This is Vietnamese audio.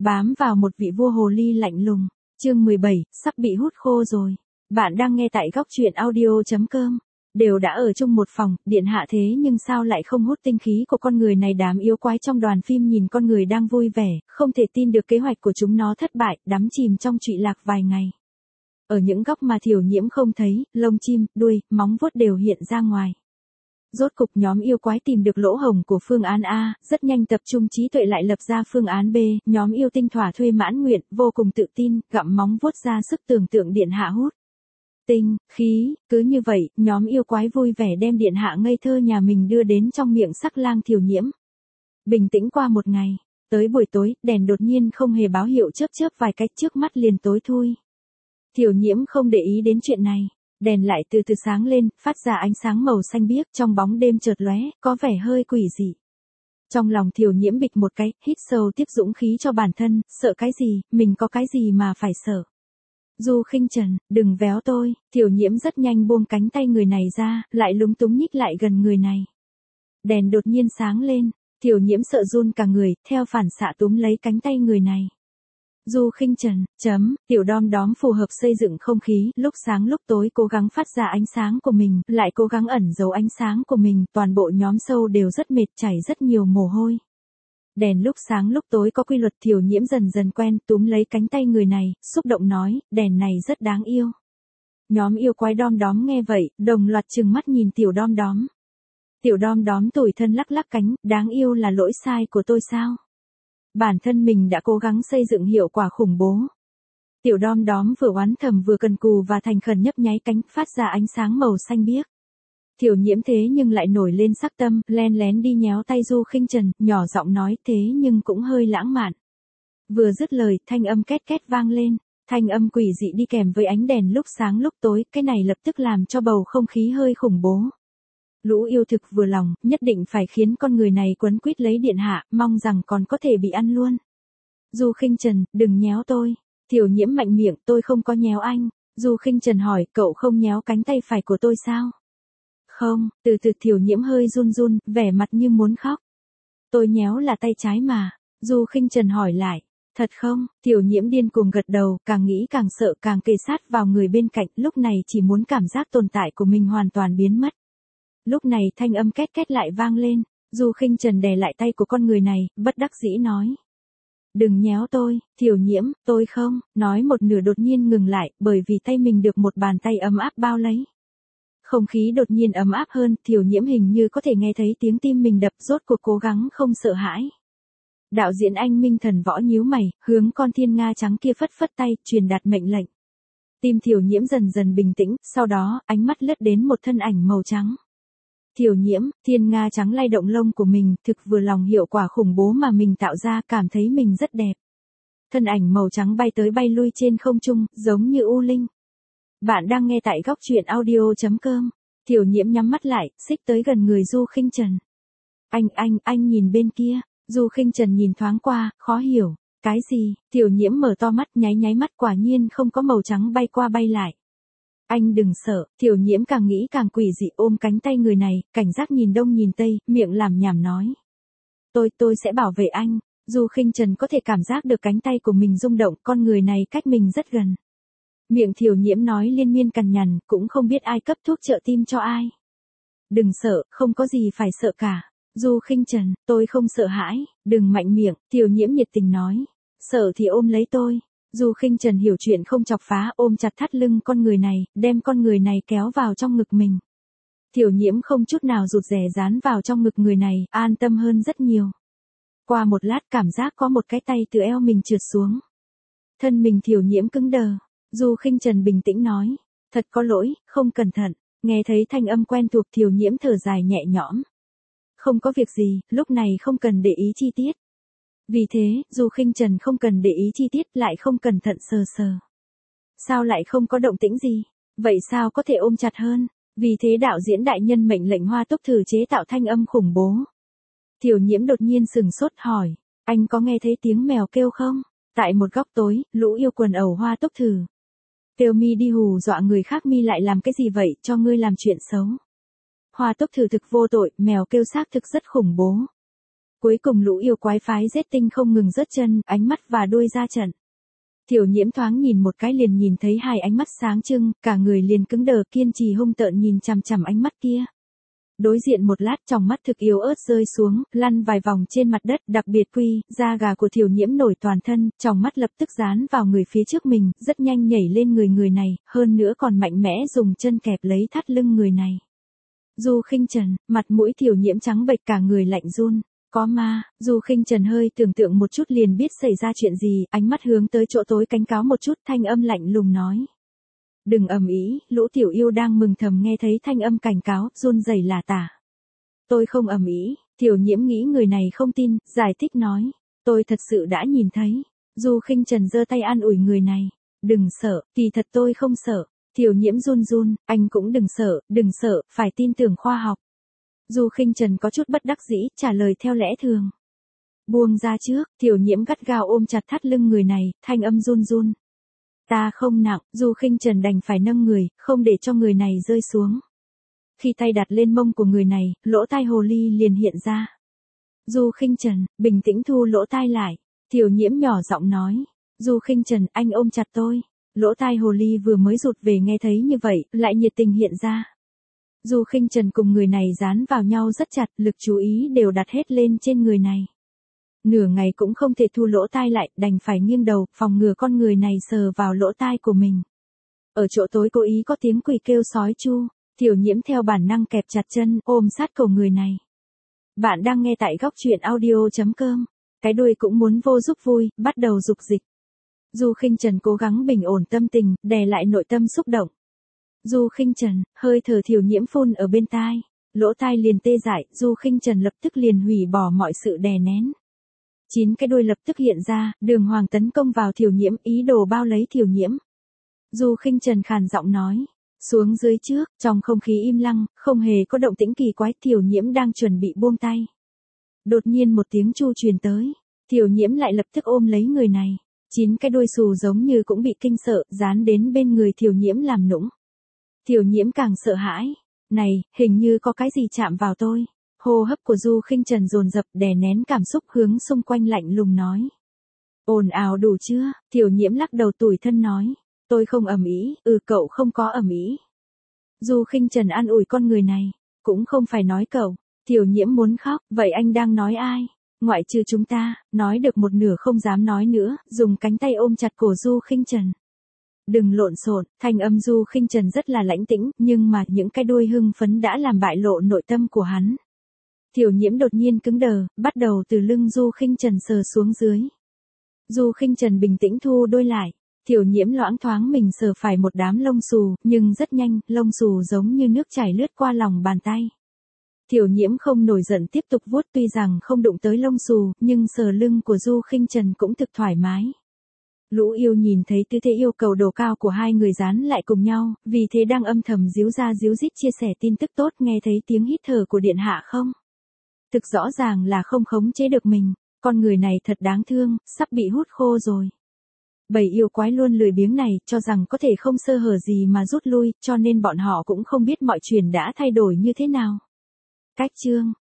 Bám vào một vị vua hồ ly lạnh lùng. Chương 17, sắp bị hút khô rồi. Bạn đang nghe tại góc truyện audio.com. Đều đã ở chung một phòng, điện hạ thế nhưng sao lại không hút tinh khí của con người này. Đám yêu quái trong đoàn phim nhìn con người đang vui vẻ, không thể tin được kế hoạch của chúng nó thất bại, đắm chìm trong trụy lạc vài ngày. Ở những góc mà Thiểu Nhiễm không thấy, lông chim, đuôi, móng vuốt đều hiện ra ngoài. Rốt cục nhóm yêu quái tìm được lỗ hổng của phương án A, rất nhanh tập trung trí tuệ lại lập ra phương án B, nhóm yêu tinh thỏa thuê mãn nguyện, vô cùng tự tin, gặm móng vuốt ra sức tưởng tượng điện hạ hút tinh khí, cứ như vậy, nhóm yêu quái vui vẻ đem điện hạ ngây thơ nhà mình đưa đến trong miệng sắc lang Thiểu Nhiễm. Bình tĩnh qua một ngày, tới buổi tối, đèn đột nhiên không hề báo hiệu chớp chớp vài cách trước mắt liền tối thui. Thiểu Nhiễm không để ý đến chuyện này. Đèn lại từ từ sáng lên, phát ra ánh sáng màu xanh biếc trong bóng đêm chợt lóe, có vẻ hơi quỷ dị. Trong lòng Thiểu Nhiễm bịch một cái, hít sâu tiếp dũng khí cho bản thân, sợ cái gì, mình có cái gì mà phải sợ. Du Khinh Trần, đừng véo tôi. Thiểu Nhiễm rất nhanh buông cánh tay người này ra, lại lúng túng nhích lại gần người này. Đèn đột nhiên sáng lên, Thiểu Nhiễm sợ run cả người, theo phản xạ túm lấy cánh tay người này. Du Khinh Trần, tiểu đom đóm phù hợp xây dựng không khí, lúc sáng lúc tối cố gắng phát ra ánh sáng của mình, lại cố gắng ẩn giấu ánh sáng của mình, toàn bộ nhóm sâu đều rất mệt, chảy rất nhiều mồ hôi. Đèn lúc sáng lúc tối có quy luật. Thiểu Nhiễm dần dần quen, túm lấy cánh tay người này, xúc động nói, đèn này rất đáng yêu. Nhóm yêu quái đom đóm nghe vậy, đồng loạt trừng mắt nhìn tiểu đom đóm. Tiểu đom đóm tủi thân lắc lắc cánh, đáng yêu là lỗi sai của tôi sao? Bản thân mình đã cố gắng xây dựng hiệu quả khủng bố. Tiểu đom đóm vừa oán thầm vừa cần cù và thành khẩn nhấp nháy cánh, phát ra ánh sáng màu xanh biếc. Thiểu Nhiễm thế nhưng lại nổi lên sắc tâm, len lén đi nhéo tay Du Khinh Trần, nhỏ giọng nói thế nhưng cũng hơi lãng mạn. Vừa dứt lời, thanh âm két két vang lên, thanh âm quỷ dị đi kèm với ánh đèn lúc sáng lúc tối, cái này lập tức làm cho bầu không khí hơi khủng bố. Lũ yêu thực vừa lòng, nhất định phải khiến con người này quấn quýt lấy điện hạ, mong rằng còn có thể bị ăn luôn. Du Khinh Trần, đừng nhéo tôi. Thiểu Nhiễm mạnh miệng, tôi không có nhéo anh. Du Khinh Trần hỏi, cậu không nhéo cánh tay phải của tôi sao? Không, từ từ. Thiểu Nhiễm hơi run run, vẻ mặt như muốn khóc. Tôi nhéo là tay trái mà. Du Khinh Trần hỏi lại, thật không? Thiểu Nhiễm điên cuồng gật đầu, càng nghĩ càng sợ, càng kề sát vào người bên cạnh, lúc này chỉ muốn cảm giác tồn tại của mình hoàn toàn biến mất. Lúc này thanh âm két két lại vang lên, Du Khinh Trần đè lại tay của con người này, bất đắc dĩ nói. Đừng nhéo tôi. Thiểu Nhiễm, tôi không, nói một nửa đột nhiên ngừng lại, bởi vì tay mình được một bàn tay ấm áp bao lấy. Không khí đột nhiên ấm áp hơn, Thiểu Nhiễm hình như có thể nghe thấy tiếng tim mình đập, rốt cuộc cố gắng không sợ hãi. Đạo diễn Anh Minh Thần Võ nhíu mày, hướng con thiên nga trắng kia phất phất tay, truyền đạt mệnh lệnh. Tim Thiểu Nhiễm dần dần bình tĩnh, sau đó, ánh mắt lướt đến một thân ảnh màu trắng. Thiểu Nhiễm, thiên nga trắng lay động lông của mình, thực vừa lòng hiệu quả khủng bố mà mình tạo ra, cảm thấy mình rất đẹp. Thân ảnh màu trắng bay tới bay lui trên không trung, giống như u linh. Bạn đang nghe tại góc truyện audio.com. Thiểu Nhiễm nhắm mắt lại, xích tới gần người Du Khinh Trần. Anh nhìn bên kia. Du Khinh Trần nhìn thoáng qua, khó hiểu. Cái gì? Thiểu Nhiễm mở to mắt, nháy mắt, quả nhiên không có màu trắng bay qua bay lại. Anh đừng sợ. Thiểu Nhiễm càng nghĩ càng quỷ dị, ôm cánh tay người này, cảnh giác nhìn đông nhìn tây, miệng làm nhảm nói. Tôi sẽ bảo vệ anh. Du Khinh Trần có thể cảm giác được cánh tay của mình rung động, con người này cách mình rất gần. Miệng Thiểu Nhiễm nói liên miên cằn nhằn, cũng không biết ai cấp thuốc trợ tim cho ai. Đừng sợ, không có gì phải sợ cả. Du Khinh Trần, tôi không sợ hãi, đừng mạnh miệng. Thiểu Nhiễm nhiệt tình nói. Sợ thì ôm lấy tôi. Du Khinh Trần hiểu chuyện không chọc phá, ôm chặt thắt lưng con người này, đem con người này kéo vào trong ngực mình. Thiểu Nhiễm không chút nào rụt rè dán vào trong ngực người này, an tâm hơn rất nhiều. Qua một lát cảm giác có một cái tay từ eo mình trượt xuống. Thân mình Thiểu Nhiễm cứng đờ. Du Khinh Trần bình tĩnh nói, thật có lỗi, không cẩn thận. Nghe thấy thanh âm quen thuộc, Thiểu Nhiễm thở dài nhẹ nhõm. Không có việc gì, lúc này không cần để ý chi tiết. Vì thế, Du Khinh Trần không cần để ý chi tiết, lại không cẩn thận sờ. Sao lại không có động tĩnh gì? Vậy sao có thể ôm chặt hơn? Vì thế đạo diễn đại nhân mệnh lệnh Hoa Túc Thử chế tạo thanh âm khủng bố. Thiểu Nhiễm đột nhiên sừng sốt hỏi, anh có nghe thấy tiếng mèo kêu không? Tại một góc tối, lũ yêu quần ẩu Hoa Túc Thử. Kêu mi đi hù dọa người khác, mi lại làm cái gì vậy, cho ngươi làm chuyện xấu. Hoa Túc Thử thực vô tội, mèo kêu xác thực rất khủng bố. Cuối cùng lũ yêu quái phái giết tinh không ngừng rớt chân, ánh mắt và đuôi ra trận. Tiểu Nhiễm thoáng nhìn một cái liền nhìn thấy hai ánh mắt sáng trưng, cả người liền cứng đờ kiên trì hung tợn nhìn chằm chằm ánh mắt kia. Đối diện một lát tròng mắt thực yếu ớt rơi xuống, lăn vài vòng trên mặt đất, đặc biệt da gà của Tiểu Nhiễm nổi toàn thân, tròng mắt lập tức dán vào người phía trước mình, rất nhanh nhảy lên người này, hơn nữa còn mạnh mẽ dùng chân kẹp lấy thắt lưng người này. Du Khinh Trần, mặt mũi Tiểu Nhiễm trắng bệch cả người lạnh run. Có ma, Du Khinh Trần hơi tưởng tượng một chút liền biết xảy ra chuyện gì, ánh mắt hướng tới chỗ tối cảnh cáo một chút, thanh âm lạnh lùng nói. Đừng ầm ĩ, lũ tiểu yêu đang mừng thầm nghe thấy thanh âm cảnh cáo, run rẩy lả tả. Tôi không ầm ĩ, Tiểu Nhiễm nghĩ người này không tin, giải thích nói. Tôi thật sự đã nhìn thấy. Du Khinh Trần giơ tay an ủi người này. Đừng sợ, kỳ thật tôi không sợ. Tiểu Nhiễm run run, anh cũng đừng sợ, phải tin tưởng khoa học. Du Khinh Trần có chút bất đắc dĩ, trả lời theo lẽ thường. Buông ra trước, Tiểu Nhiễm gắt gao ôm chặt thắt lưng người này, thanh âm run run. Ta không nặng, Du Khinh Trần đành phải nâng người, không để cho người này rơi xuống. Khi tay đặt lên mông của người này, lỗ tai hồ ly liền hiện ra. Du Khinh Trần, bình tĩnh thu lỗ tai lại. Tiểu Nhiễm nhỏ giọng nói. Du Khinh Trần, anh ôm chặt tôi. Lỗ tai hồ ly vừa mới rụt về nghe thấy như vậy, lại nhiệt tình hiện ra. Du Khinh Trần cùng người này dán vào nhau rất chặt, lực chú ý đều đặt hết lên trên người này. Nửa ngày cũng không thể thu lỗ tai lại, đành phải nghiêng đầu, phòng ngừa con người này sờ vào lỗ tai của mình. Ở chỗ tối cố ý có tiếng quỷ kêu sói chu, Tiểu Nhiễm theo bản năng kẹp chặt chân, ôm sát cổ người này. Bạn đang nghe tại góc truyện audio.com. Cái đuôi cũng muốn vô giúp vui, bắt đầu dục dịch. Du Khinh Trần cố gắng bình ổn tâm tình, đè lại nội tâm xúc động. Du Khinh Trần, hơi thở Tiểu Nhiễm phun ở bên tai, lỗ tai liền tê dại, Du Khinh Trần lập tức liền hủy bỏ mọi sự đè nén. 9 cái đuôi lập tức hiện ra, đường hoàng tấn công vào Tiểu Nhiễm, ý đồ bao lấy Tiểu Nhiễm. Du Khinh Trần khàn giọng nói, xuống dưới trước, trong không khí im lặng, không hề có động tĩnh kỳ quái, Tiểu Nhiễm đang chuẩn bị buông tay. Đột nhiên một tiếng chu truyền tới, Tiểu Nhiễm lại lập tức ôm lấy người này, 9 cái đuôi xù giống như cũng bị kinh sợ, dán đến bên người Tiểu Nhiễm làm nũng. Tiểu Nhiễm càng sợ hãi, này, hình như có cái gì chạm vào tôi. Hô hấp của Du Khinh Trần dồn dập, đè nén cảm xúc hướng xung quanh lạnh lùng nói. Ồn ào đủ chưa? Tiểu Nhiễm lắc đầu tủi thân nói. Tôi không ầm ĩ, cậu không có ầm ĩ. Du Khinh Trần an ủi con người này. Cũng không phải nói cậu. Tiểu Nhiễm muốn khóc, vậy anh đang nói ai? Ngoại trừ chúng ta, nói được một nửa không dám nói nữa, dùng cánh tay ôm chặt cổ Du Khinh Trần. Đừng lộn xộn, thanh âm Du Khinh Trần rất là lãnh tĩnh, nhưng mà những cái đuôi hưng phấn đã làm bại lộ nội tâm của hắn. Tiểu Nhiễm đột nhiên cứng đờ, bắt đầu từ lưng Du Khinh Trần sờ xuống dưới. Du Khinh Trần bình tĩnh thu đôi lại. Tiểu Nhiễm loãng thoáng mình sờ phải một đám lông xù, nhưng rất nhanh, lông xù giống như nước chảy lướt qua lòng bàn tay. Tiểu Nhiễm không nổi giận tiếp tục vuốt, tuy rằng không đụng tới lông xù, nhưng sờ lưng của Du Khinh Trần cũng thực thoải mái. Lũ yêu nhìn thấy tư thế yêu cầu độ cao của hai người dán lại cùng nhau, vì thế đang âm thầm díu ra díu dít chia sẻ tin tức tốt, nghe thấy tiếng hít thở của điện hạ không? Thực rõ ràng là không khống chế được mình, con người này thật đáng thương, sắp bị hút khô rồi. Bầy yêu quái luôn lười biếng này, cho rằng có thể không sơ hở gì mà rút lui, cho nên bọn họ cũng không biết mọi chuyện đã thay đổi như thế nào. Cách chương